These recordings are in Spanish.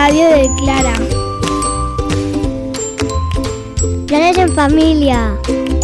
Radio de Clara. Planes en familia.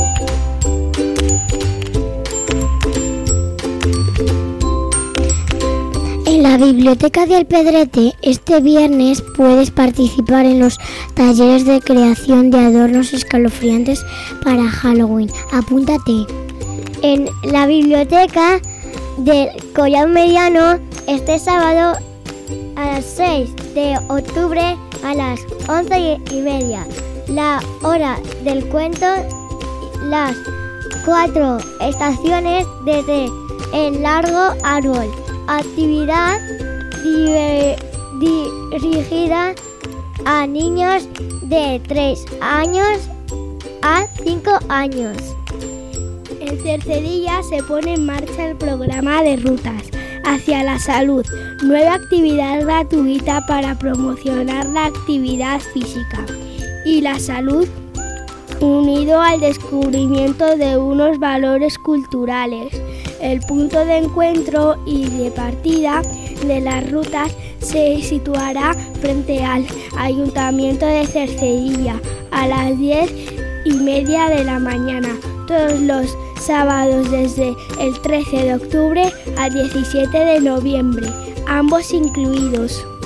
En la Biblioteca de Alpedrete este viernes puedes participar en los talleres de creación de adornos escalofriantes para Halloween. Apúntate. En la Biblioteca del Collado Mediano este sábado a las 6 de octubre a las 11:30. La hora del cuento, las 4 estaciones desde el largo árbol. Actividad dirigida a niños de 3 años a 5 años. En Cercedilla se pone en marcha el programa de Rutas hacia la Salud, nueva actividad gratuita para promocionar la actividad física y la salud, unido al descubrimiento de unos valores culturales. El punto de encuentro y de partida de las rutas se situará frente al Ayuntamiento de Cercedilla a las 10:30 de la mañana, todos los sábados desde el 13 de octubre al 17 de noviembre, ambos incluidos.